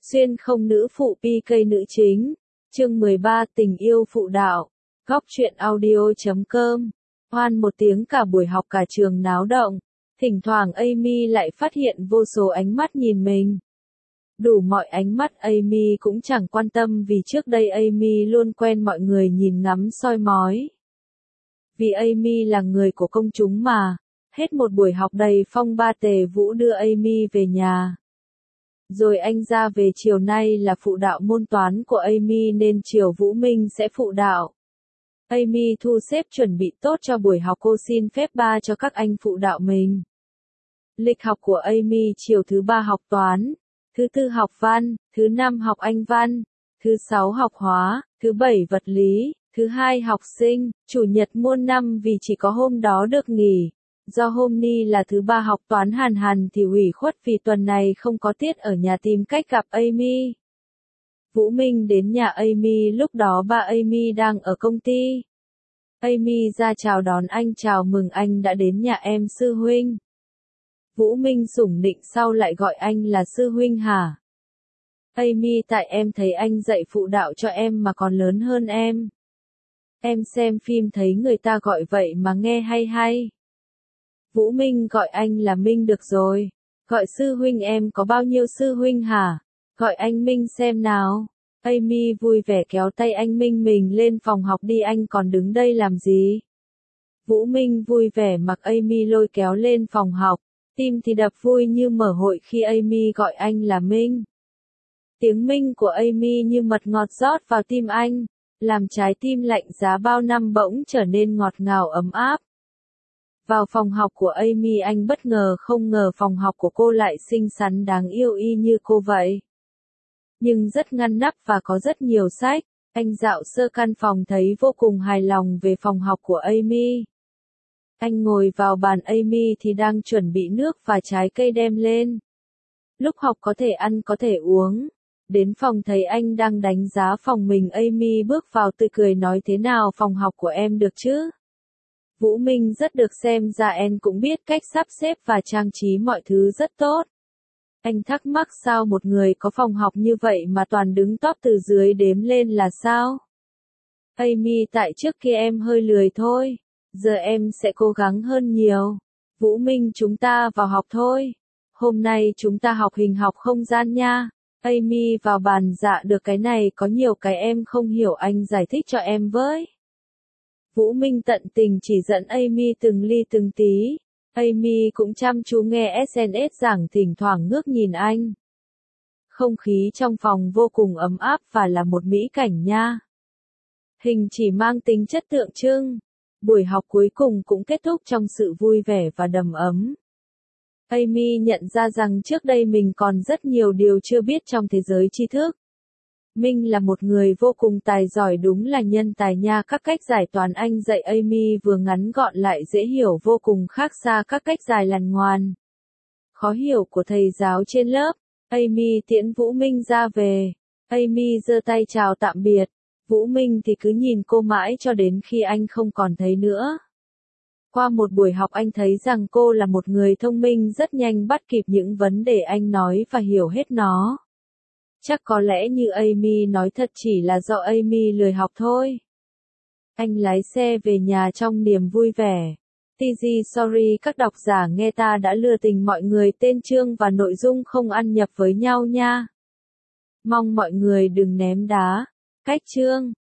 Xuyên không nữ phụ PK nữ chính. Chương 13 tình yêu phụ đạo. Góc truyện audio.com. Hoan một tiếng cả buổi học cả trường náo động. Thỉnh thoảng Amy lại phát hiện vô số ánh mắt nhìn mình. Đủ mọi ánh mắt Amy cũng chẳng quan tâm vì trước đây Amy luôn quen mọi người nhìn ngắm soi mói. Vì Amy là người của công chúng mà. Hết một buổi học đầy phong ba Tề Vũ đưa Amy về nhà. Rồi anh ra về chiều nay là phụ đạo môn toán của Amy nên chiều Vũ Minh sẽ phụ đạo. Amy thu xếp chuẩn bị tốt cho buổi học, cô xin phép ba cho các anh phụ đạo mình. Lịch học của Amy chiều thứ 3 học toán, thứ 4 học văn, thứ 5 học Anh văn, thứ 6 học hóa, thứ 7 vật lý, thứ 2 học sinh, chủ nhật muôn năm vì chỉ có hôm đó được nghỉ. Do hôm nay là thứ 3 học toán Hàn thì ủy khuất vì tuần này không có tiết ở nhà tìm cách gặp Amy. Vũ Minh đến nhà Amy lúc đó ba Amy đang ở công ty. Amy ra chào đón anh, chào mừng anh đã đến nhà em sư huynh. Vũ Minh sủng nịnh sau lại gọi anh là sư huynh hả? Amy, tại em thấy anh dạy phụ đạo cho em mà còn lớn hơn em. Em xem phim thấy người ta gọi vậy mà nghe hay hay. Vũ Minh, gọi anh là Minh được rồi. Gọi sư huynh, em có bao nhiêu sư huynh hả? Gọi anh Minh xem nào. Amy vui vẻ kéo tay anh Minh, mình lên phòng học đi, anh còn đứng đây làm gì? Vũ Minh vui vẻ mặc Amy lôi kéo lên phòng học. Tim thì đập vui như mở hội khi Amy gọi anh là Minh. Tiếng Minh của Amy như mật ngọt rót vào tim anh, làm trái tim lạnh giá bao năm bỗng trở nên ngọt ngào ấm áp. Vào phòng học của Amy, anh bất ngờ không ngờ phòng học của cô lại xinh xắn đáng yêu y như cô vậy. Nhưng rất ngăn nắp và có rất nhiều sách. Anh dạo sơ căn phòng thấy vô cùng hài lòng về phòng học của Amy. Anh ngồi vào bàn Amy thì đang chuẩn bị nước và trái cây đem lên. Lúc học có thể ăn có thể uống. Đến phòng thấy anh đang đánh giá phòng mình, Amy bước vào tươi cười nói, thế nào phòng học của em được chứ? Vũ Minh rất được, xem ra em cũng biết cách sắp xếp và trang trí mọi thứ rất tốt. Anh thắc mắc sao một người có phòng học như vậy mà toàn đứng top từ dưới đếm lên là sao? Amy, tại trước kia em hơi lười thôi. Giờ em sẽ cố gắng hơn nhiều. Vũ Minh, chúng ta vào học thôi. Hôm nay chúng ta học hình học không gian nha. Amy vào bàn, dạ được, cái này có nhiều cái em không hiểu, anh giải thích cho em với. Vũ Minh tận tình chỉ dẫn Amy từng ly từng tí. Amy cũng chăm chú nghe SNS giảng, thỉnh thoảng ngước nhìn anh. Không khí trong phòng vô cùng ấm áp và là một mỹ cảnh nha. Hình chỉ mang tính chất tượng trưng. Buổi học cuối cùng cũng kết thúc trong sự vui vẻ và đầm ấm. Amy nhận ra rằng trước đây mình còn rất nhiều điều chưa biết trong thế giới tri thức. Minh là một người vô cùng tài giỏi, đúng là nhân tài nha. Các cách giải toán anh dạy Amy vừa ngắn gọn lại dễ hiểu, vô cùng khác xa các cách dài lằn ngoằn, khó hiểu của thầy giáo trên lớp. Amy tiễn Vũ Minh ra về. Amy giơ tay chào tạm biệt. Vũ Minh thì cứ nhìn cô mãi cho đến khi anh không còn thấy nữa. Qua một buổi học anh thấy rằng cô là một người thông minh, rất nhanh bắt kịp những vấn đề anh nói và hiểu hết nó. Chắc có lẽ như Amy nói thật chỉ là do Amy lười học thôi. Anh lái xe về nhà trong niềm vui vẻ. TG sorry các độc giả nghe ta đã lừa tình mọi người, tên chương và nội dung không ăn nhập với nhau nha. Mong mọi người đừng ném đá. Cách chương